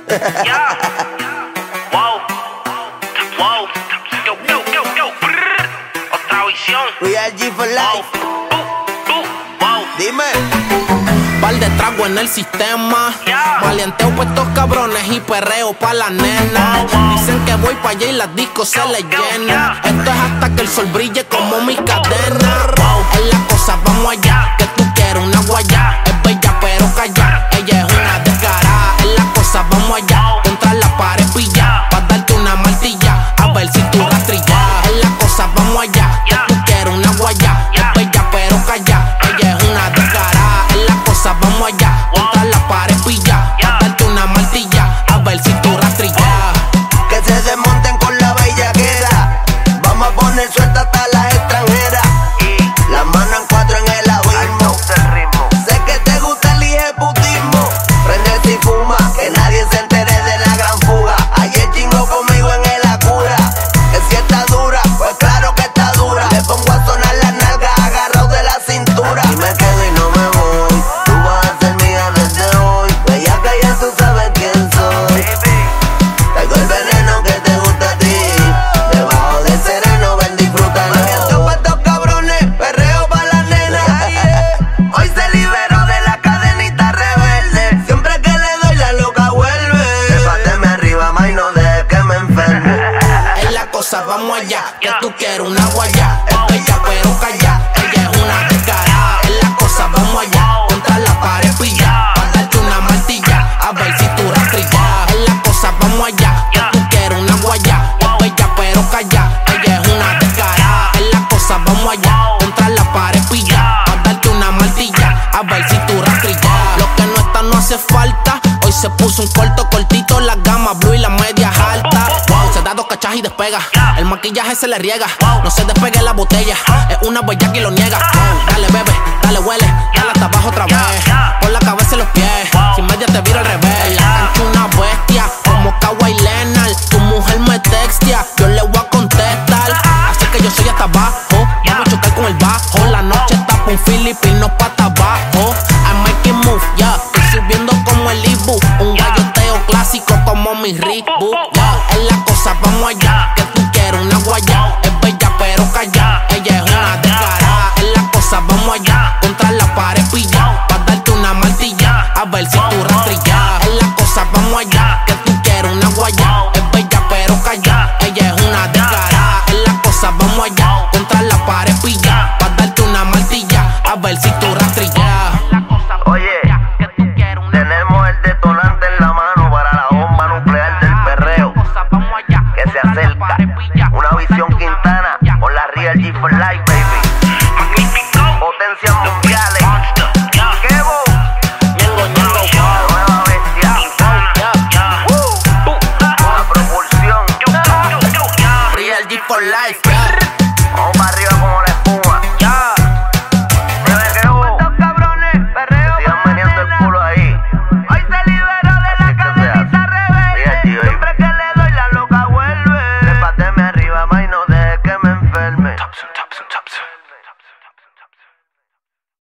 Yeah. Wow. Wow. Yo. Otra visión. Real G for life. Wow. Dime. Par de trago en el sistema. Yeah. Maleanteo pa' estos cabrones y perreo pa' la nena. Dicen que voy pa' allá y las discos se les llenan. Esto es hasta que el sol brille como mis cadenas. Es la cosa, vamos allá. Que tú quieres una guayá. Es bella pero calla. Ella es una descarada. Es la cosa, vamos allá. Contra la pared pilla. Pa' darte una martilla. A ver si tú rastrillas. Es la cosa, vamos allá. Que tú quieres una guayá. Es bella pero calla. Ella es una descarada. Es la cosa, vamos allá. Contra la pared pilla. Pa' darte una martilla. A ver si tú rastrillas. Que se desmonten con la bellaquera. Vamos a poner suelta hasta las extranjeras. Las manos en cuatro en el abismo. Sé que te gusta el hijeputismo. Prende si fuma, que nadie se entere de la gran fuga. Ayer chingó conmigo en el Acura. Que si está dura, pues claro que está dura. Le pongo a sonar las nalgas agarrado de la cintura. Y me quedo y no me voy. Tú vas a ser mía desde hoy. Bella que ya tú sabes quién soy. Traigo el veneno que te gusta a ti. Debajo del sereno, ven, disfrútalo. Maleanteo pa' estos cabrones, perreo pa' las nenas. Hoy se liberó de la cadenita rebelde. Siempre que le doy la loca vuelve. Trépateme arriba, ma, y no dejes que me enferme. Es la cosa, vamos allá. Que tú quieres una guayá. Es bella pero calla. Ella es una descarada. Es la cosa, vamos allá. Contra la pared pilla. Pa' darte una martilla. A ver si tú rastrillas. Es la cosa, vamos allá. Que tú quieres una guayá. Es bella pero calla. Ella es una descarada. Es la cosa, vamos allá. Contra la pared pilla. Pa' darte una martilla. A ver si tú rastrillas. Lo que no está no hace falta. Hoy se puso un cortito, las gamas blue y las medias altas. Wow, se da dos cachas y despega. El maquillaje se le riega. No se despegue la botella. Es una huella que lo niega. Dale, bebe, dale, huele. Dale hasta abajo otra vez. Por la cabeza y los pies. Sin media te viro al revés. En la cancha una bestia. Como Kawhi Leonard. Tu mujer me textia. Yo le voy a contestar. Así que yo soy hasta abajo. Vamos a chocar con el bajo. La noche está pa' un filipino pa' abajo. I make it move, yeah. Estoy subiendo como el Ibu. Un galloteo clásico como mi Reebok, yeah. Es la cosa, vamos allá. Que tú quieres una guayá. Es bella pero calla. Ella es una descarada. Es la cosa, vamos allá. Contra la pared pilla. Pa' darte una martilla. A ver si tú rastrillas. Es la cosa, vamos allá. Que tú quieres una guayá. Es bella pero calla. Ella es una descarada. Es la cosa, vamos allá. Contra la pared pilla. Pa' darte una martilla. A ver si tú rastrillas. Oye, tenemos el detonante en la mano para la bomba nuclear del perreo que se acerca. Una visión Quintana con la Real G for life, baby. Potencias mundiales. Kevo, la nueva bestia. Una propulsión. Real G for life.